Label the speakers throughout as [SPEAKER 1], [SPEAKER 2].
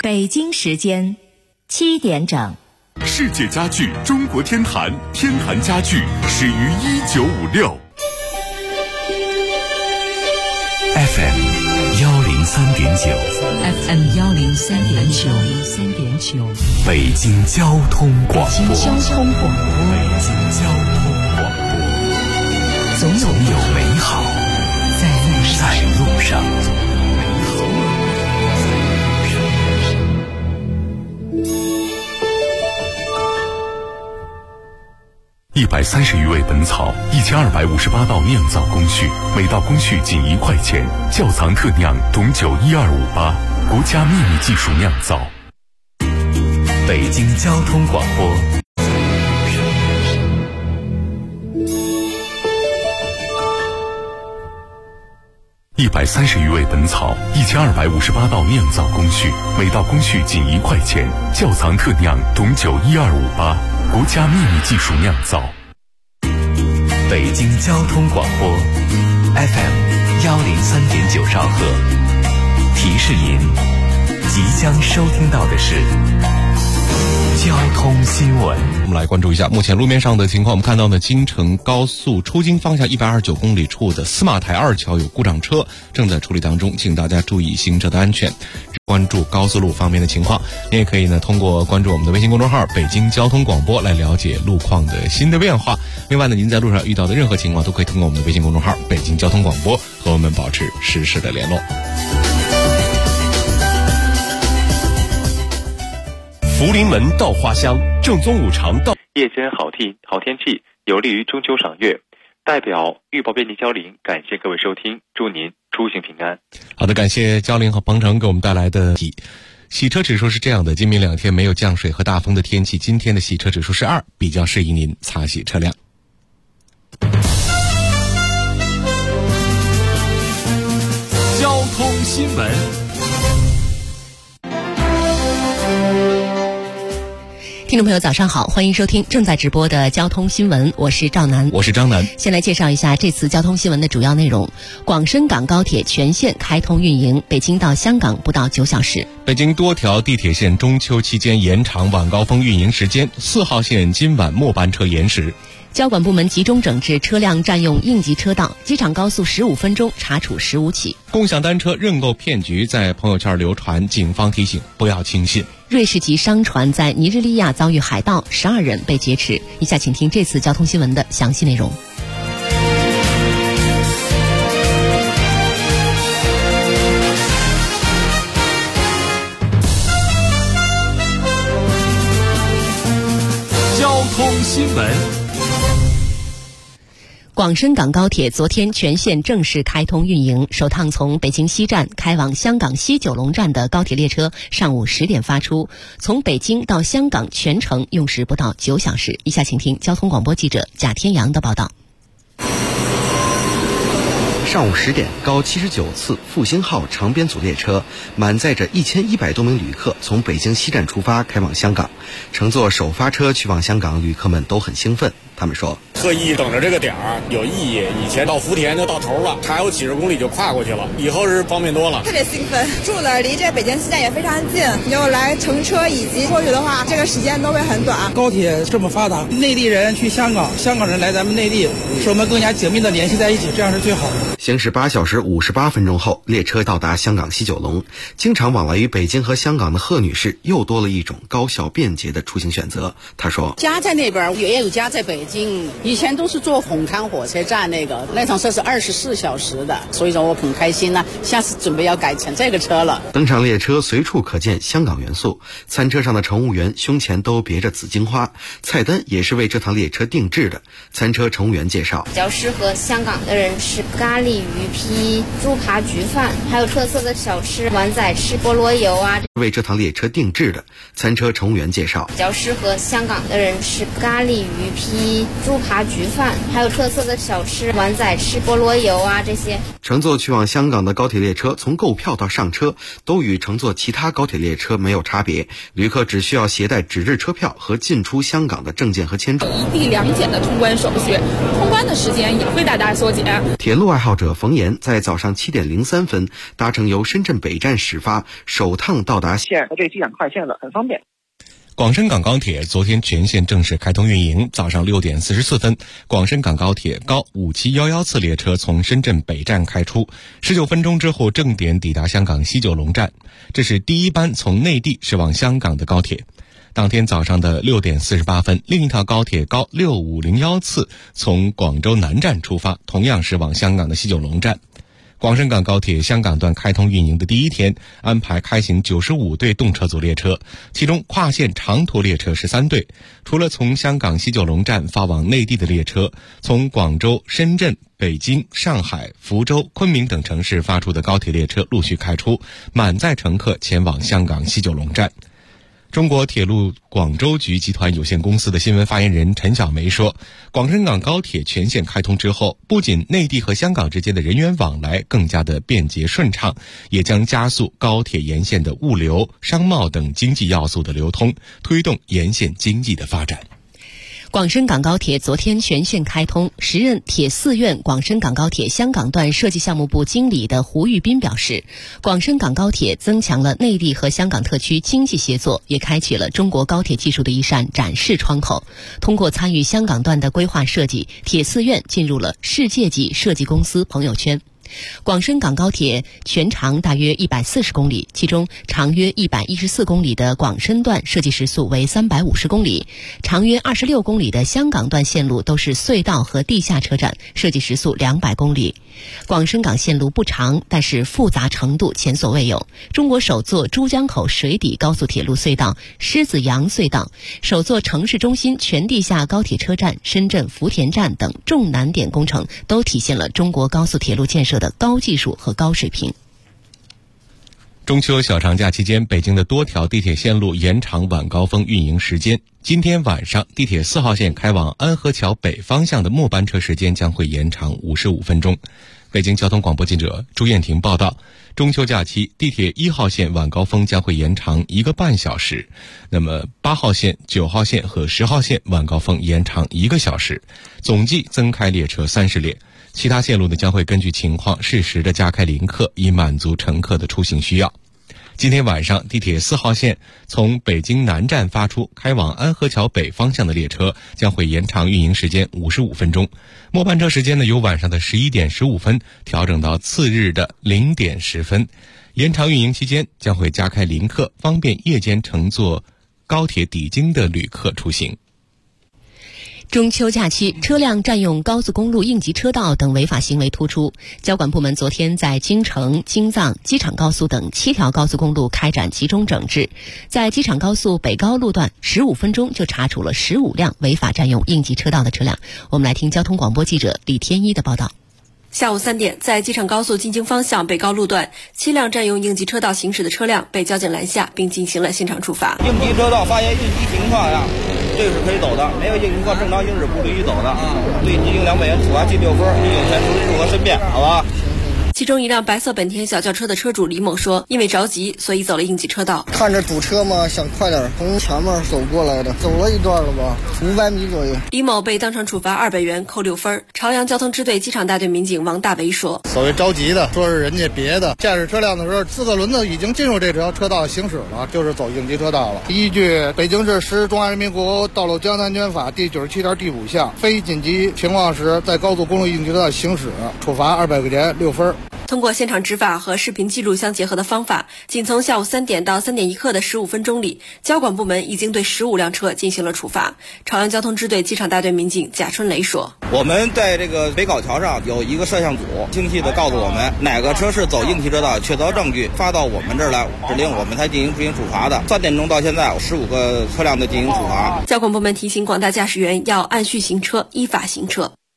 [SPEAKER 1] 北京时间7点整。
[SPEAKER 2] 世界家具中国天坛，天坛家具始于1956。FM 103.9，FM
[SPEAKER 3] 103.9，
[SPEAKER 2] 北京交通广播，总有美好在路上。130余味本草，1258道酿造工序，每道工序仅1块钱。窖藏特酿董酒12588，国家秘密技术酿造。北京交通广播。130余味本草，1258道酿造工序，每道工序仅1块钱。窖藏特酿董酒12588，国家秘密技术酿造。北京交通广播 FM 103.9兆赫，提示您即将收听到的是交通新闻。
[SPEAKER 4] 我们来关注一下目前路面上的情况。我们看到呢，京乘高速出京方向129公里处的司马台2桥有故障车正在处理当中，请大家注意行车的安全，关注高速路方面的情况。您也可以呢通过关注我们的微信公众号北京交通广播来了解路况的新的变化。另外呢，您在路上遇到的任何情况都可以通过我们的微信公众号北京交通广播和我们保持实时的联络。
[SPEAKER 5] 福临门稻花香，正宗五常稻。
[SPEAKER 6] 夜间好天气，有利于中秋赏月。代表预报编辑焦玲，感谢各位收听，祝您出行平安。
[SPEAKER 4] 好的，感谢焦玲和鹏程给我们带来的洗车指数是这样的：今明2天没有降水和大风的天气，今天的洗车指数是2，比较适宜您擦洗车辆。
[SPEAKER 5] 交通新闻。
[SPEAKER 3] 听众朋友早上好，欢迎收听正在直播的交通新闻，我是赵楠，
[SPEAKER 4] 我是张楠。
[SPEAKER 3] 先来介绍一下这次交通新闻的主要内容。广深港高铁全线开通运营，北京到香港不到9小时。
[SPEAKER 4] 北京多条地铁线中秋期间延长晚高峰运营时间，4号线今晚末班车延时。
[SPEAKER 3] 交管部门集中整治车辆占用应急车道，机场高速15分钟查处15起。
[SPEAKER 4] 共享单车认购骗局在朋友圈流传，警方提醒不要轻信。
[SPEAKER 3] 瑞士籍商船在尼日利亚遭遇海盗，12人被劫持。以下请听这次交通新闻的详细内容。
[SPEAKER 5] 交通新闻。
[SPEAKER 3] 广深港高铁昨天全线正式开通运营，首趟从北京西站开往香港西九龙站的高铁列车上午10点发出，从北京到香港全程用时不到9小时。以下请听交通广播记者贾天阳的报道。
[SPEAKER 7] 上午10点，高79次复兴号长编组列车满载着1100多名旅客从北京西站出发，开往香港。乘坐首发车去往香港，旅客们都很兴奋。他们说，
[SPEAKER 8] 特意等着这个点儿有意义，以前到福田就到头了，还有几十公里就跨过去了，以后是方便多了。
[SPEAKER 9] 特别兴奋，住了离这北京西站也非常近，有来乘车以及过去的话，这个时间都会很短。
[SPEAKER 10] 高铁这么发达，内地人去香港，香港人来咱们内地，使我们更加紧密的联系在一起，这样是最好的。
[SPEAKER 7] 行驶8小时58分钟后，列车到达香港西九龙。经常往来于北京和香港的贺女士又多了一种高效便捷的出行选择。她说，
[SPEAKER 11] 家在那边，也有家在北京，以前都是坐红磡火车站那趟车是24小时的，所以说我很开心呢，下次准备要改成这个车了。
[SPEAKER 7] 登上列车，随处可见香港元素，餐车上的乘务员胸前都别着紫荆花，菜单也是为这趟列车定制的。餐车乘务员介绍，
[SPEAKER 12] 比较适合香港的人吃咖喱鱼皮、猪扒焗饭，还有特色的小吃碗仔翅、菠萝油啊。
[SPEAKER 7] 为这趟列车定制的。餐车乘务员介绍，
[SPEAKER 12] 比较适合香港的人吃咖喱鱼皮、猪扒扒焗饭，还有特色的小吃碗仔翅、菠萝油啊这些。
[SPEAKER 7] 乘坐去往香港的高铁列车，从购票到上车都与乘坐其他高铁列车没有差别，旅客只需要携带纸质车票和进出香港的证件和签注。
[SPEAKER 13] 一地两检的通关手续，通关的时间也会大大缩减。
[SPEAKER 7] 铁路爱好者冯岩在早上7点03分搭乘由深圳北站始发，首趟到达
[SPEAKER 14] 线和这机场快线的很方便。
[SPEAKER 4] 广深港高铁昨天全线正式开通运营，早上6点44分，广深港高铁高5711次列车从深圳北站开出，19分钟之后正点抵达香港西九龙站。这是第一班从内地驶往香港的高铁。当天早上的6点48分，另一条高铁高6501次从广州南站出发，同样驶往香港的西九龙站。广深港高铁香港段开通运营的第一天，安排开行95对动车组列车，其中跨线长途列车13对。除了从香港西九龙站发往内地的列车，从广州、深圳、北京、上海、福州、昆明等城市发出的高铁列车陆续开出，满载乘客前往香港西九龙站。中国铁路广州局集团有限公司的新闻发言人陈小梅说，广深港高铁全线开通之后，不仅内地和香港之间的人员往来更加的便捷顺畅，也将加速高铁沿线的物流、商贸等经济要素的流通，推动沿线经济的发展。
[SPEAKER 3] 广深港高铁昨天全线开通，时任铁四院广深港高铁香港段设计项目部经理的胡玉斌表示，广深港高铁增强了内地和香港特区经济协作，也开启了中国高铁技术的一扇展示窗口。通过参与香港段的规划设计，铁四院进入了世界级设计公司朋友圈。广深港高铁全长大约140公里，其中长约114公里的广深段设计时速为350公里，长约26公里的香港段线路都是隧道和地下车站，设计时速200公里。广深港线路不长，但是复杂程度前所未有。中国首座珠江口水底高速铁路隧道狮子洋隧道，首座城市中心全地下高铁车站深圳福田站等重难点工程，都体现了中国高速铁路建设的高技术和高水平。
[SPEAKER 4] 中秋小长假期间，北京的多条地铁线路延长晚高峰运营时间。今天晚上，地铁4号线开往安河桥北方向的末班车时间将会延长55分钟。北京交通广播记者朱燕婷报道，中秋假期地铁1号线晚高峰将会延长1个半小时，那么8号线、9号线和10号线晚高峰延长1个小时，总计增开列车30列。其他线路呢将会根据情况适时的加开临客，以满足乘客的出行需要。今天晚上，地铁4号线从北京南站发出开往安河桥北方向的列车将会延长运营时间55分钟，末班车时间呢由晚上的11点15分调整到次日的0点10分。延长运营期间将会加开临客，方便夜间乘坐高铁抵京的旅客出行。
[SPEAKER 3] 中秋假期，车辆占用高速公路应急车道等违法行为突出。交管部门昨天在京承、京藏、机场高速等7条高速公路开展集中整治，在机场高速北高路段15分钟就查处了15辆违法占用应急车道的车辆。我们来听交通广播记者李天一的报道。
[SPEAKER 15] 下午3点，在机场高速进京方向北高路段，7辆占用应急车道行驶的车辆被交警拦下，并进行了现场处罚。
[SPEAKER 16] 应急车道发现应急情况呀，这个是可以走的，没有应急情况正常行驶不允许走的。对记行200元，处罚记6分，你有权处理任何申辩，好吧？
[SPEAKER 15] 其中一辆白色本田小轿车的车主李某说，因为着急，所以走了应急车道。
[SPEAKER 17] 看着堵车嘛，想快点从前面走过来的，走了一段了吧，500米左右。
[SPEAKER 15] 李某被当场处罚200元，扣6分。朝阳交通支队机场大队民警王大为说，
[SPEAKER 17] 所谓着急的，说是人家别的驾驶车辆的时候，4个轮子已经进入这条车道行驶了，就是走应急车道了。依据北京市《中华人民共和国道路交通安全法》第97条第5项，非紧急情况时在高速公路应急车道行驶，处罚200块钱6分。
[SPEAKER 15] 通过现场执法和视频记录相结合的方法，仅从下午3点到3点1刻的15分钟里，交管部门已经对15辆车进行了处罚。朝阳交通支队机场大队民警贾春雷说，
[SPEAKER 16] 我们在这个北高桥上有一个摄像组，清晰的告诉我们哪个车是走应急车道，确凿证据发到我们这儿来，指令我们才进行处罚的。3点钟到现在15个车辆的进行处罚。
[SPEAKER 15] 交管部门提醒广大驾驶员要按序行车，依法行车。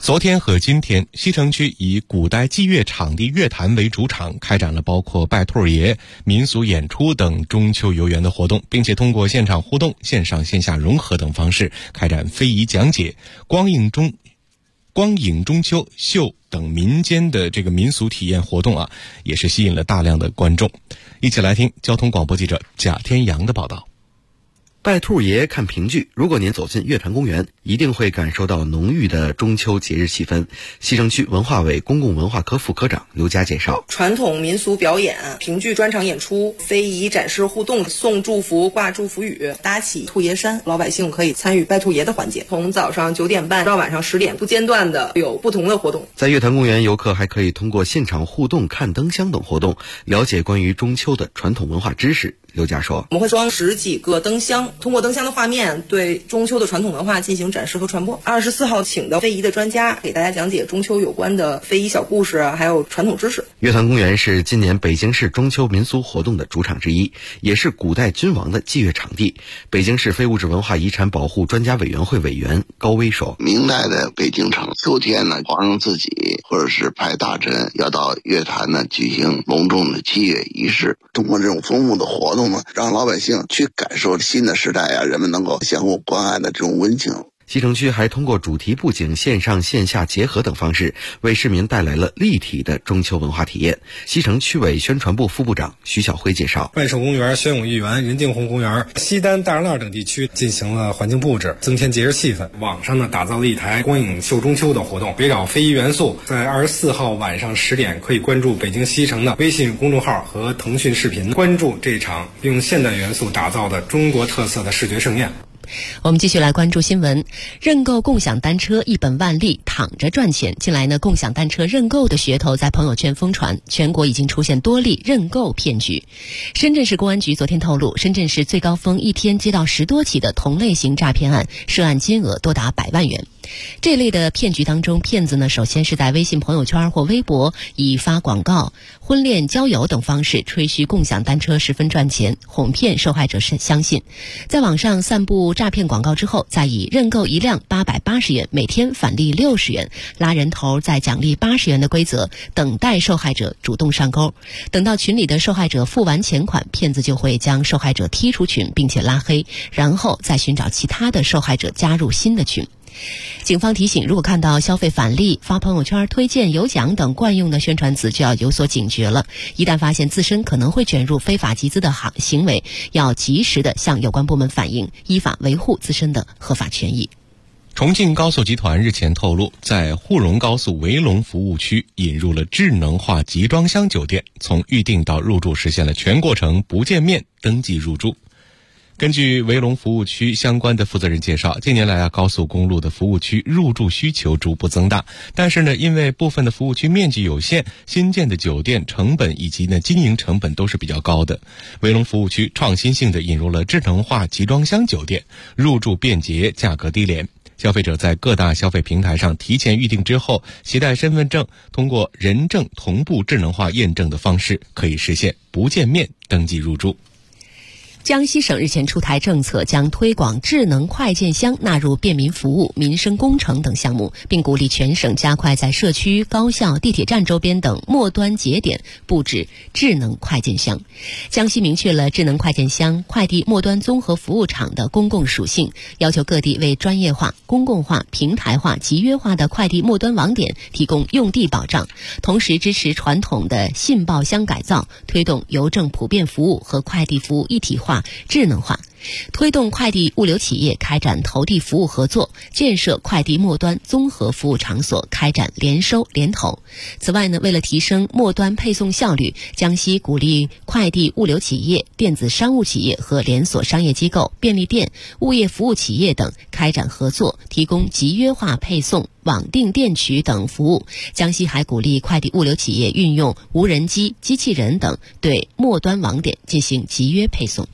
[SPEAKER 4] 昨天和今天，西城区以古代祭乐场地乐坛为主场，开展了包括拜兔爷、民俗演出等中秋游园的活动，并且通过现场互动、线上线下融合等方式开展非遗讲解、光影中秋秀等民间的这个民俗体验活动也是吸引了大量的观众。一起来听交通广播记者贾天阳的报道。
[SPEAKER 7] 拜兔爷看评剧，如果您走进乐坛公园，一定会感受到浓郁的中秋节日气氛。西城区文化委公共文化科副科长刘佳介绍，
[SPEAKER 18] 传统民俗表演、评剧专场演出、非遗展示互动、送祝福、挂祝福语、搭起兔爷山，老百姓可以参与拜兔爷的环节，从早上9点半到晚上10点不间断的有不同的活动。
[SPEAKER 7] 在乐坛公园，游客还可以通过现场互动、看灯箱等活动，了解关于中秋的传统文化知识。刘佳说，
[SPEAKER 18] 我们会装10几个灯箱，通过灯箱的画面对中秋的传统文化进行展示和传播。24号请的非遗的专家给大家讲解中秋有关的非遗小故事还有传统知识。
[SPEAKER 7] 乐坛公园是今年北京市中秋民俗活动的主场之一，也是古代君王的祭乐场地。北京市非物质文化遗产保护专家委员会委员高威说，
[SPEAKER 19] 明代的北京城秋天呢，皇上自己或者是派大臣要到乐坛呢举行隆重的祭乐仪式，通过这种丰富的活动呢，让老百姓去感受新的时代人们能够相互关爱的这种温情。
[SPEAKER 7] 西城区还通过主题布景、线上线下结合等方式，为市民带来了立体的中秋文化体验。西城区委宣传部副部长徐晓辉介绍，
[SPEAKER 20] 万寿公园、宣武御园、任敬洪公园、西单、大栅栏等地区进行了环境布置，增添节日气氛。网上呢打造了一台光影秀中秋的活动，围绕非遗元素，在24号晚上10点可以关注北京西城的微信公众号和腾讯视频，关注这场用现代元素打造的中国特色的视觉盛宴。
[SPEAKER 3] 我们继续来关注新闻。认购共享单车一本万利，躺着赚钱。近来呢，共享单车认购的噱头在朋友圈疯传，全国已经出现多例认购骗局。深圳市公安局昨天透露，深圳市最高峰一天接到10多起的同类型诈骗案，涉案金额多达100万元。这类的骗局当中，骗子呢首先是在微信朋友圈或微博以发广告、婚恋、交友等方式吹嘘共享单车十分赚钱，哄骗受害者相信。在网上散布诈骗广告之后，再以认购一辆880元，每天返利60元，拉人头再奖励80元的规则，等待受害者主动上钩。等到群里的受害者付完钱款，骗子就会将受害者踢出群并且拉黑，然后再寻找其他的受害者加入新的群。警方提醒，如果看到消费返利、发朋友圈、推荐、有奖等惯用的宣传词，就要有所警觉了。一旦发现自身可能会卷入非法集资的行为，要及时的向有关部门反映，依法维护自身的合法权益。
[SPEAKER 4] 重庆高速集团日前透露，在沪蓉高速维龙服务区引入了智能化集装箱酒店，从预订到入住实现了全过程不见面登记入住。根据维龙服务区相关的负责人介绍，近年来高速公路的服务区入住需求逐步增大，但是呢，因为部分的服务区面积有限，新建的酒店成本以及经营成本都是比较高的。维龙服务区创新性的引入了智能化集装箱酒店，入住便捷，价格低廉。消费者在各大消费平台上提前预订之后，携带身份证，通过人证同步智能化验证的方式，可以实现不见面登记入住。
[SPEAKER 3] 江西省日前出台政策，将推广智能快件箱纳入便民服务、民生工程等项目，并鼓励全省加快在社区、高校、地铁站周边等末端节点布置智能快件箱。江西明确了智能快件箱快递末端综合服务场的公共属性，要求各地为专业化、公共化、平台化、集约化的快递末端网点提供用地保障，同时支持传统的信报箱改造，推动邮政普遍服务和快递服务一体化、智能化，推动快递物流企业开展投递服务合作，建设快递末端综合服务场所，开展联收联投。此外呢，为了提升末端配送效率，江西鼓励快递物流企业、电子商务企业和连锁商业机构、便利店、物业服务企业等开展合作，提供集约化配送、网订电取等服务。江西还鼓励快递物流企业运用无人机、机器人等对末端网点进行集约配送。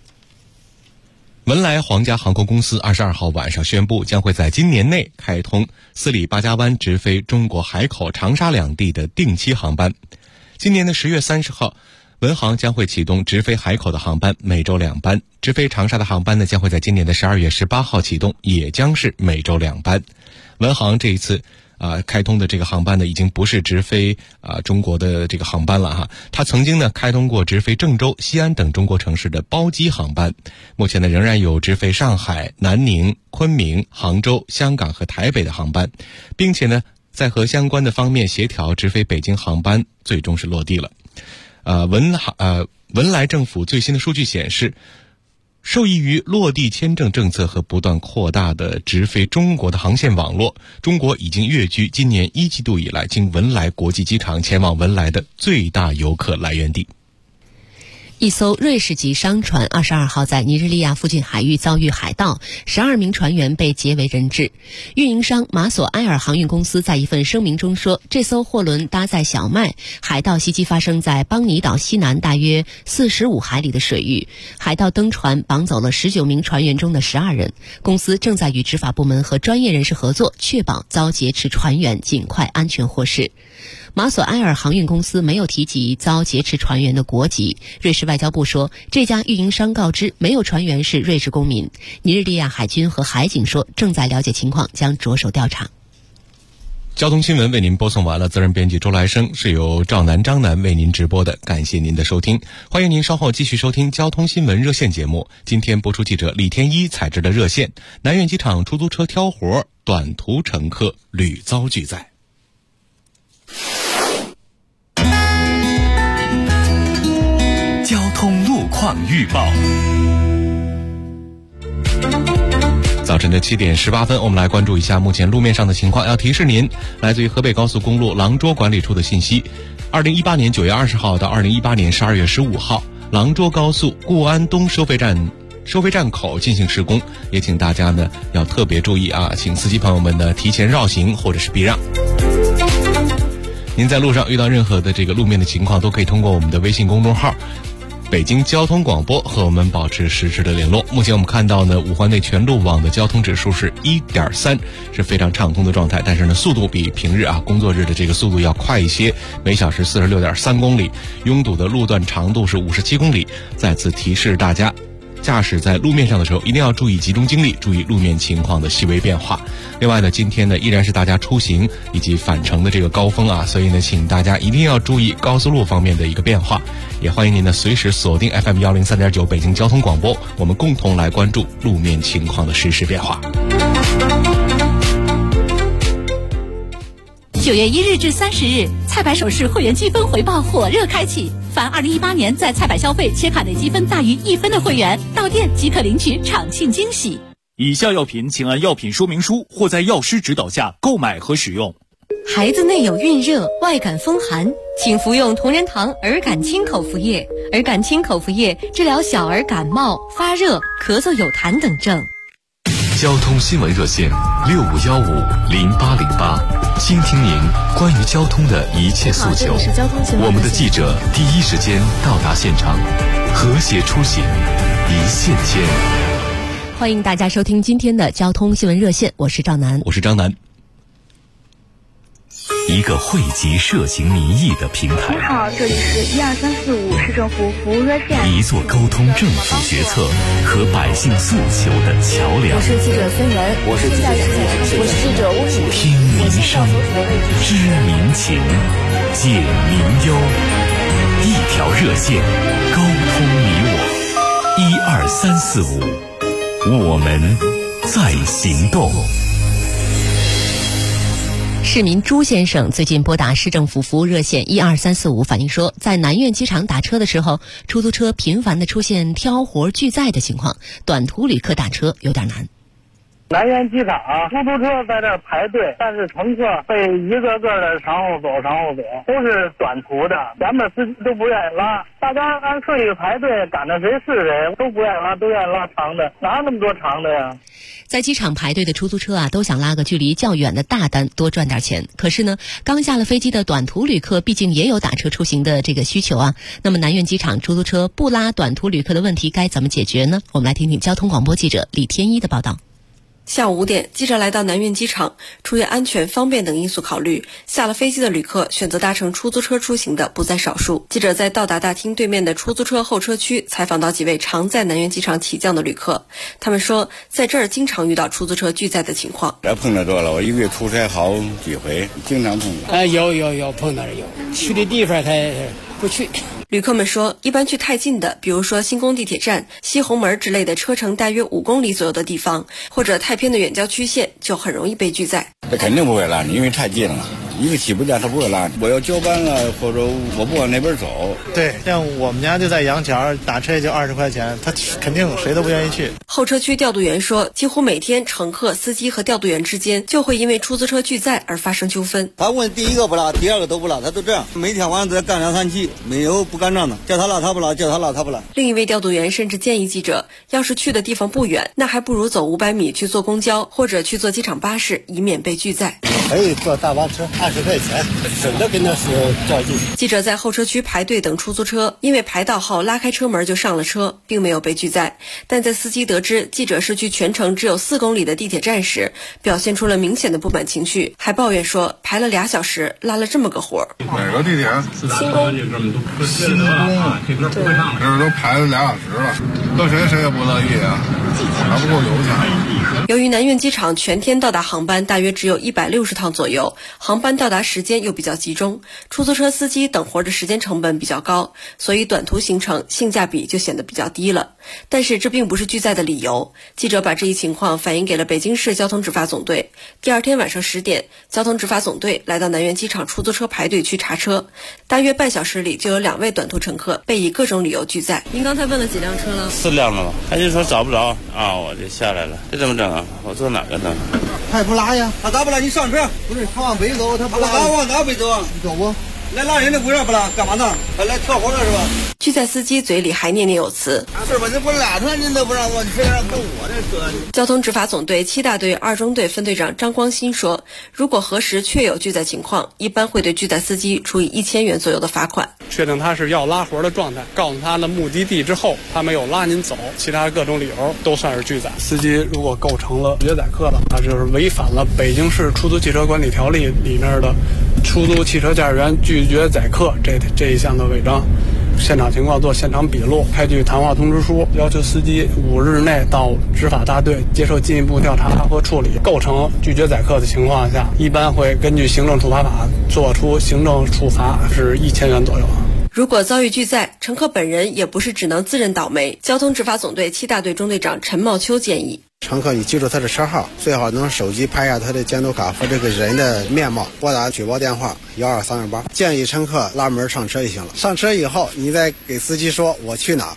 [SPEAKER 4] 文莱皇家航空公司22号晚上宣布，将会在今年内开通斯里巴加湾直飞中国海口、长沙两地的定期航班。今年的10月30号，文航将会启动直飞海口的航班，每周2班；直飞长沙的航班呢，将会在今年的12月18号启动，也将是每周2班。文航这一次开通的这个航班呢，已经不是直飞中国的这个航班了哈。它曾经呢开通过直飞郑州、西安等中国城市的包机航班，目前呢仍然有直飞上海、南宁、昆明、杭州、香港和台北的航班，并且呢在和相关的方面协调直飞北京航班，最终是落地了。文莱政府最新的数据显示，受益于落地签证政策和不断扩大的直飞中国的航线网络，中国已经跃居今年1季度以来经文莱国际机场前往文莱的最大游客来源地。
[SPEAKER 3] 一艘瑞士籍商船22号在尼日利亚附近海域遭遇海盗，12名船员被劫为人质。运营商马索埃尔航运公司在一份声明中说，这艘货轮搭载小麦，海盗袭击发生在邦尼岛西南大约45海里的水域，海盗登船绑走了19名船员中的12人。公司正在与执法部门和专业人士合作，确保遭劫持船员尽快安全获释。马索埃尔航运公司没有提及遭劫持船员的国籍。瑞士外交部说，这家运营商告知没有船员是瑞士公民。尼日利亚海军和海警说正在了解情况，将着手调查。
[SPEAKER 4] 交通新闻为您播送完了，责任编辑周来生，是由赵南、张楠为您直播的，感谢您的收听。欢迎您稍后继续收听交通新闻热线节目。今天播出记者李天一采制的热线：南苑机场出租车挑活，短途乘客屡遭拒载。
[SPEAKER 2] 交通路况预报。
[SPEAKER 4] 早晨的7点18分，我们来关注一下目前路面上的情况。要提示您，来自于河北高速公路廊捉管理处的信息：2018年9月20号到2018年12月15号，廊捉高速固安东收费站口进行施工，也请大家呢要特别注意啊，请司机朋友们呢提前绕行或者是避让。您在路上遇到任何的这个路面的情况，都可以通过我们的微信公众号北京交通广播和我们保持实时的联络。目前我们看到呢，五环内全路网的交通指数是 1.3， 是非常畅通的状态，但是呢速度比平日工作日的这个速度要快一些，每小时 46.3 公里，拥堵的路段长度是57公里。再次提示大家，驾驶在路面上的时候一定要注意集中精力，注意路面情况的细微变化。另外呢，今天呢依然是大家出行以及返程的这个高峰啊，所以呢请大家一定要注意高速路方面的一个变化。也欢迎您呢随时锁定 FM 103.9北京交通广播，我们共同来关注路面情况的实时变化。
[SPEAKER 21] 9月1日至30日，菜百首饰会员积分回报火热开启，凡2018年在菜百消费且卡内积分大于1分的会员，到店即可领取厂庆惊喜。
[SPEAKER 22] 以下药品请按药品说明书或在药师指导下购买和使用。
[SPEAKER 23] 孩子内有孕热、外感风寒，请服用同仁堂儿感清口服液。儿感清口服液治疗小儿感冒、发热、咳嗽有痰等症。
[SPEAKER 2] 交通新闻热线65150808，倾听您关于交通的一切诉求。我们的记者第一时间到达现场，和谐出行，一线牵。
[SPEAKER 3] 欢迎大家收听今天的交通新闻热线，我是赵楠，
[SPEAKER 4] 我是张楠。
[SPEAKER 2] 一个汇集涉情民意的平台。
[SPEAKER 24] 你好，这里是12345市政府服务热线。
[SPEAKER 2] 一座沟通政府决策和百姓诉求的桥梁。
[SPEAKER 24] 我是记者孙源，
[SPEAKER 23] 我是记者
[SPEAKER 24] 温雨。
[SPEAKER 2] 听民声，知民情，解民忧。一条热线，沟通你我。12345，我们在行动。
[SPEAKER 3] 市民朱先生最近拨打市政府服务热线12345，反映说，在南苑机场打车的时候，出租车频繁地出现挑活拒载的情况，短途旅客打车有点难。
[SPEAKER 25] 南苑机场出租车在这排队，但是乘客被一个个的朝后走，都是短途的，咱们司机都不愿意拉，大家按顺序排队，赶着谁是谁，都不愿意拉，都愿意拉长的，哪有那么多长的呀？
[SPEAKER 3] 在机场排队的出租车都想拉个距离较远的大单，多赚点钱。可是呢，刚下了飞机的短途旅客毕竟也有打车出行的这个需求啊。那么南苑机场出租车不拉短途旅客的问题该怎么解决呢？我们来听听交通广播记者李天一的报道。
[SPEAKER 15] 下午5点，记者来到南苑机场，出于安全、方便等因素考虑，下了飞机的旅客选择搭乘出租车出行的不在少数。记者在到达大厅对面的出租车候车区采访到几位常在南苑机场起降的旅客，他们说，在这儿经常遇到出租车拒载的情况。
[SPEAKER 1] 碰到多了，我一个月出差好几回，经常碰到。
[SPEAKER 5] 有碰到有，去的地方他不去。
[SPEAKER 15] 旅客们说，一般去太近的，比如说新宫地铁站、西红门之类的车程大约5公里左右的地方，或者太偏的远郊区县，就很容易被拒载。
[SPEAKER 1] 这肯定不会拉你，因为太近了。一个起步站他不会拉你，我要交班了或者我不往那边走。
[SPEAKER 6] 对，像我们家就在杨桥，打车也就20块钱，他肯定谁都不愿意去。
[SPEAKER 15] 候车区调度员说，几乎每天乘客、司机和调度员之间就会因为出租车拒载而发生纠纷。
[SPEAKER 8] 他问第一个不拉，第二个都不拉，他都这样，每天晚上都在干2、3期，没有不干仗的，叫他拉他不拉，叫他拉他不拉。
[SPEAKER 15] 另一位调度员甚至建议记者，要是去的地方不远，那还不如走500米去坐公交，或者去坐机场巴士，以免被拒载。
[SPEAKER 6] 可以坐大巴车，20块钱，省得跟那是较劲。
[SPEAKER 15] 记者在候车区排队等出租车，因为排到后拉开车门就上了车，并没有被拒载。但在司机得知记者是去全程只有4公里的地铁站时，表现出了明显的不满情绪，还抱怨说排了2小时，拉了这么个活儿。
[SPEAKER 9] 哪个地铁？
[SPEAKER 15] 新宫。
[SPEAKER 9] 新宫，这都排了2小时了，搁谁也不乐意啊，还不够油钱。
[SPEAKER 15] 由于南苑机场全天到达航班大约只有160趟左右，航班到达时间又比较集中，出租车司机等活的时间成本比较高，所以短途行程性价比就显得比较低了。但是这并不是拒载的理由。记者把这一情况反映给了北京市交通执法总队。第二天晚上10点，交通执法总队来到南苑机场出租车排队去查车，大约半小时里就有2位短途乘客被以各种理由拒载。您刚才问了几辆车了
[SPEAKER 1] ？4辆了吧？他就说找不着啊，我就下来了。这怎么整啊？我坐哪个呢？
[SPEAKER 8] 他也不拉呀，他咋不拉？你上车。不是，他往北走，他不拉。他往哪北走啊？你走不？来拉人的为啥不拉？干嘛呢？他来跳活了是吧？
[SPEAKER 15] 拒载司机嘴里还念念有词。
[SPEAKER 8] 是吧？你不拉他，你都不让我，你非让跟我这车。
[SPEAKER 15] 交通执法总队7大队2中队分队长张光新说，如果核实确有拒载情况，一般会对拒载司机处以1000元左右的罚款。
[SPEAKER 26] 确定他是要拉活的状态，告诉他的目的地之后，他没有拉您走，其他各种理由都算是拒载。司机如果构成了拒绝载客的，他就是违反了北京市出租汽车管理条例里面的出租汽车驾驶员拒绝载客这一项的违章。现场情况做现场笔录，开具谈话通知书，要求司机5日内到执法大队接受进一步调查和处理。构成拒绝载客的情况下，一般会根据行政处罚法作出行政处罚，是1000元左右。
[SPEAKER 15] 如果遭遇拒载，乘客本人也不是只能自认倒霉。交通执法总队7大队中队长陈茂秋建议，
[SPEAKER 6] 乘客你记住他的车号，最好能手机拍下他的监督卡和这个人的面貌，拨打举报电话12328。建议乘客拉门上车就行了。上车以后，你再给司机说我去哪。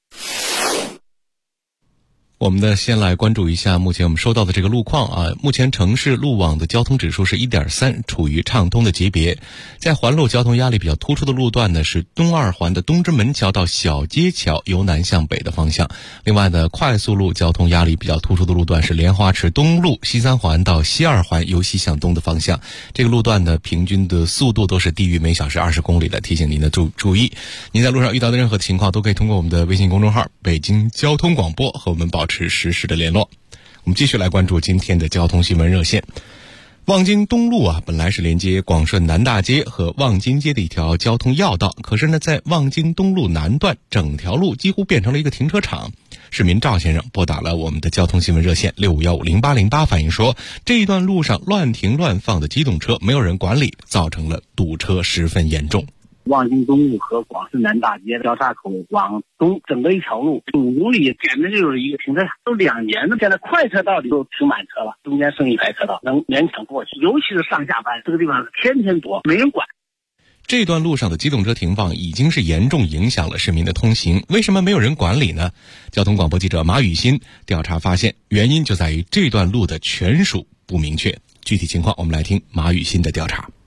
[SPEAKER 4] 我们先来关注一下目前我们收到的这个路况啊。目前城市路网的交通指数是 1.3， 处于畅通的级别。在环路交通压力比较突出的路段呢，是东2环的东直门桥到小街桥由南向北的方向。另外呢，快速路交通压力比较突出的路段是莲花池东路西3环到西2环由西向东的方向。这个路段呢，平均的速度都是低于每小时20公里的，提醒您的注意。您在路上遇到的任何情况都可以通过我们的微信公众号北京交通广播和我们保持实时的联络。我们继续来关注今天的交通新闻热线。望京东路本来是连接广顺南大街和望京街的一条交通要道，可是呢，在望京东路南段，整条路几乎变成了一个停车场。市民赵先生拨打了我们的交通新闻热线65150808，反映说，这一段路上乱停乱放的机动车没有人管理，造成了堵车十分严重。
[SPEAKER 27] 望京东路和广顺南大街交叉口往东，整个一条路5公里，简直就是一个停车场。都2年了，现在快车道里都停满车了，中间剩1排车道，能勉强过去。尤其是上下班，这个地方天天堵，没人管。
[SPEAKER 4] 这段路上的机动车停放已经是严重影响了市民的通行，为什么没有人管理呢？交通广播记者马雨欣调查发现，原因就在于这段路的权属不明确。具体情况我们来听马雨欣的调查。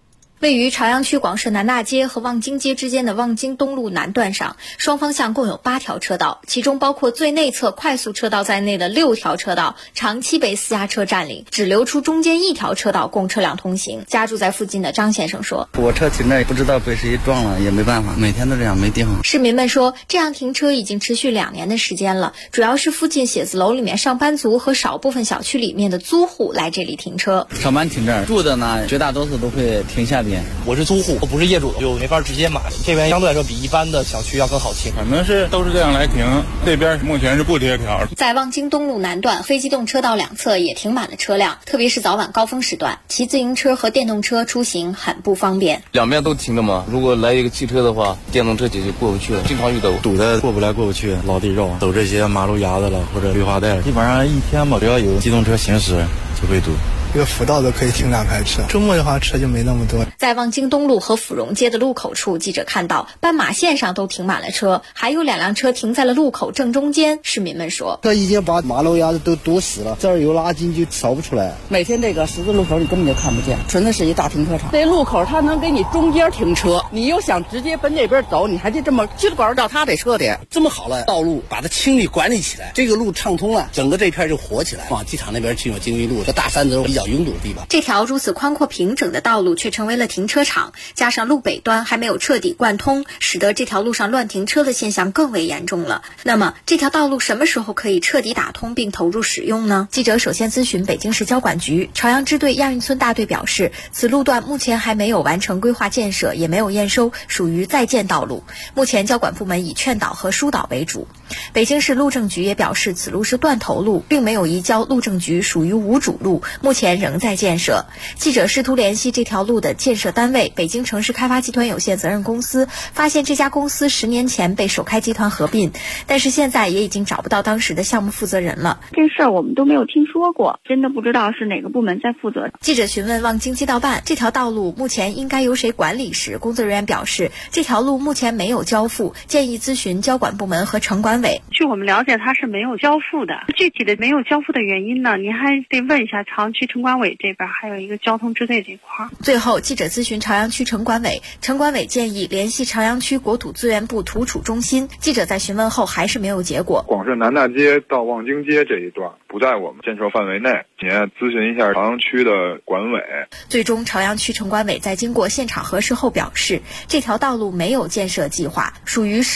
[SPEAKER 10] 位于朝阳区广设南大街和望京街之间的望京东路南段上，双方向共有8条车道，其中包括最内侧快速车道在内的6条车道长期被私家车占领，只留出中间1条车道供车辆通行。家住在附近的张先生说：“
[SPEAKER 11] 我车停那不知道被谁撞了，也没办法，每天都这样，没地方。”
[SPEAKER 10] 市民们说，这样停车已经持续2年的时间了，主要是附近写字楼里面上班族和少部分小区里面的租户来这里停车。
[SPEAKER 11] 上班停这儿，住的呢绝大多数都会停下边。
[SPEAKER 12] 我是租户，我不是业主，就没法直接买。这边相对来说比一般的小区要更好停，
[SPEAKER 9] 反正是都是这样来停。这边目前是不贴条。
[SPEAKER 10] 在望京东路南段，非机动车道2侧也停满了车辆，特别是早晚高峰时段，骑自行车和电动车出行很不方便。
[SPEAKER 13] 两边都停的嘛，如果来一个汽车的话，电动车就过不去了，经常遇到
[SPEAKER 14] 堵的过不来过不去，老得绕，走这些马路牙子了或者绿化带，基本上一天吧，只要有机动车行驶就会堵。
[SPEAKER 16] 一个辅道都可以停2排车，周末的话车就没那么多。
[SPEAKER 10] 在望京东路和府荣街的路口处，记者看到斑马线上都停满了车，还有2辆车停在了路口正中间。市民们说，
[SPEAKER 14] 这已经把马路牙子都堵死了，这儿有垃圾就扫不出来。
[SPEAKER 17] 每天这个十字路口你根本就看不见，纯的是一大停车场。这路口它能给你中间停车，你又想直接奔那边走，你还得这么叽里呱啦到他这车点。
[SPEAKER 28] 这么好了道路，把它清理管理起来，这个路畅通了，整个这片就活起来。往机场那边去有京玉路，这大山子比较拥堵的地方。
[SPEAKER 10] 这条如此宽阔平整的道路却成为了停车场，加上路北端还没有彻底贯通，使得这条路上乱停车的现象更为严重了。那么这条道路什么时候可以彻底打通并投入使用呢？记者首先咨询北京市交管局朝阳支队亚运村大队表示，此路段目前还没有完成规划建设，也没有验收，属于在建道路。目前交管部门以劝导和疏导为主。北京市路政局也表示，此路是断头路，并没有移交路政局，属于无主路，目前仍在建设。记者试图联系这条路的建设单位北京城市开发集团有限责任公司，发现这家公司10年前被首开集团合并，但是现在也已经找不到当时的项目负责人了。
[SPEAKER 24] 这事儿我们都没有听说过，真的不知道是哪个部门在负责。
[SPEAKER 10] 记者询问望京街道办这条道路目前应该由谁管理时，工作人员表示，这条路目前没有交付，建议咨询交管部门和城管委。
[SPEAKER 24] 据我们了解，它是没有交付的，具体的没有交付的原因呢，您还得问一下朝阳区城管委这边，还有一个交通支队这块。
[SPEAKER 10] 最后，记者咨询朝阳区城管委，城管委建议联系朝阳区国土资源部土储中心。记者在询问后还是没有结果。
[SPEAKER 9] 广设南大街到望京街这一段不在我们建设范围内，您咨询一下朝阳区的管委。
[SPEAKER 10] 最终，朝阳区城管委在经过现场核实后表示，这条道路没有建设计划，属于